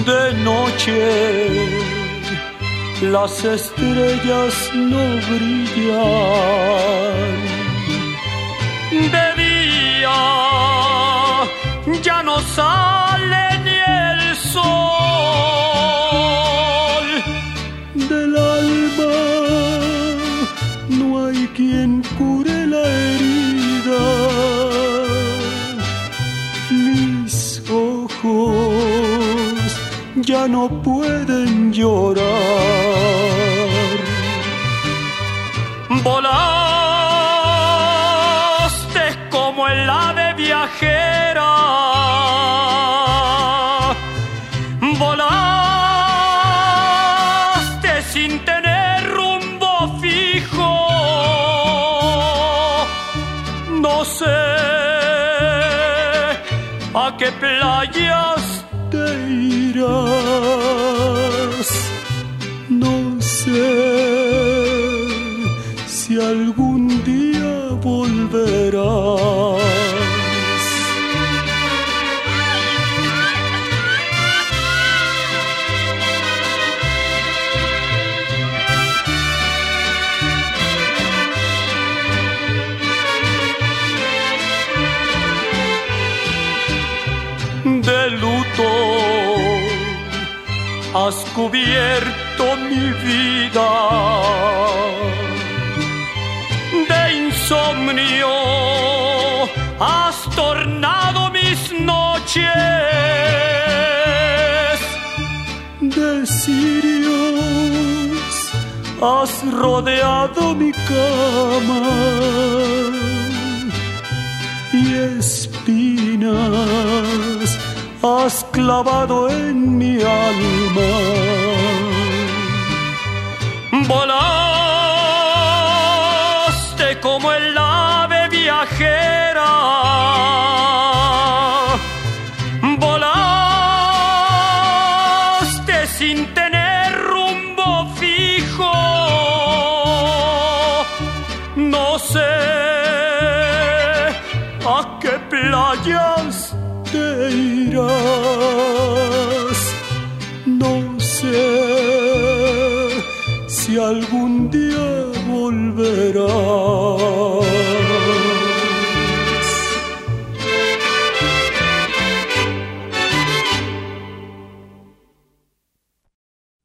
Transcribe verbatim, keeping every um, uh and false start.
De noche las estrellas no brillan, de día ya no sale ni el sol. Del alma no hay quien cure la herida. Mis ojos ya no pueden llorar. Volaste como el ave viajera, volaste sin tener rumbo fijo. No sé a qué playas te irás, no sé si algún día volverás. De luto has cubierto mi vida, de insomnio has tornado mis noches, de cirios has rodeado mi cama y espinas has clavado en mi alma. Volaste como el ave viajera, volaste sin tener rumbo fijo. No sé a qué playas te irás, no sé si algún día volverás.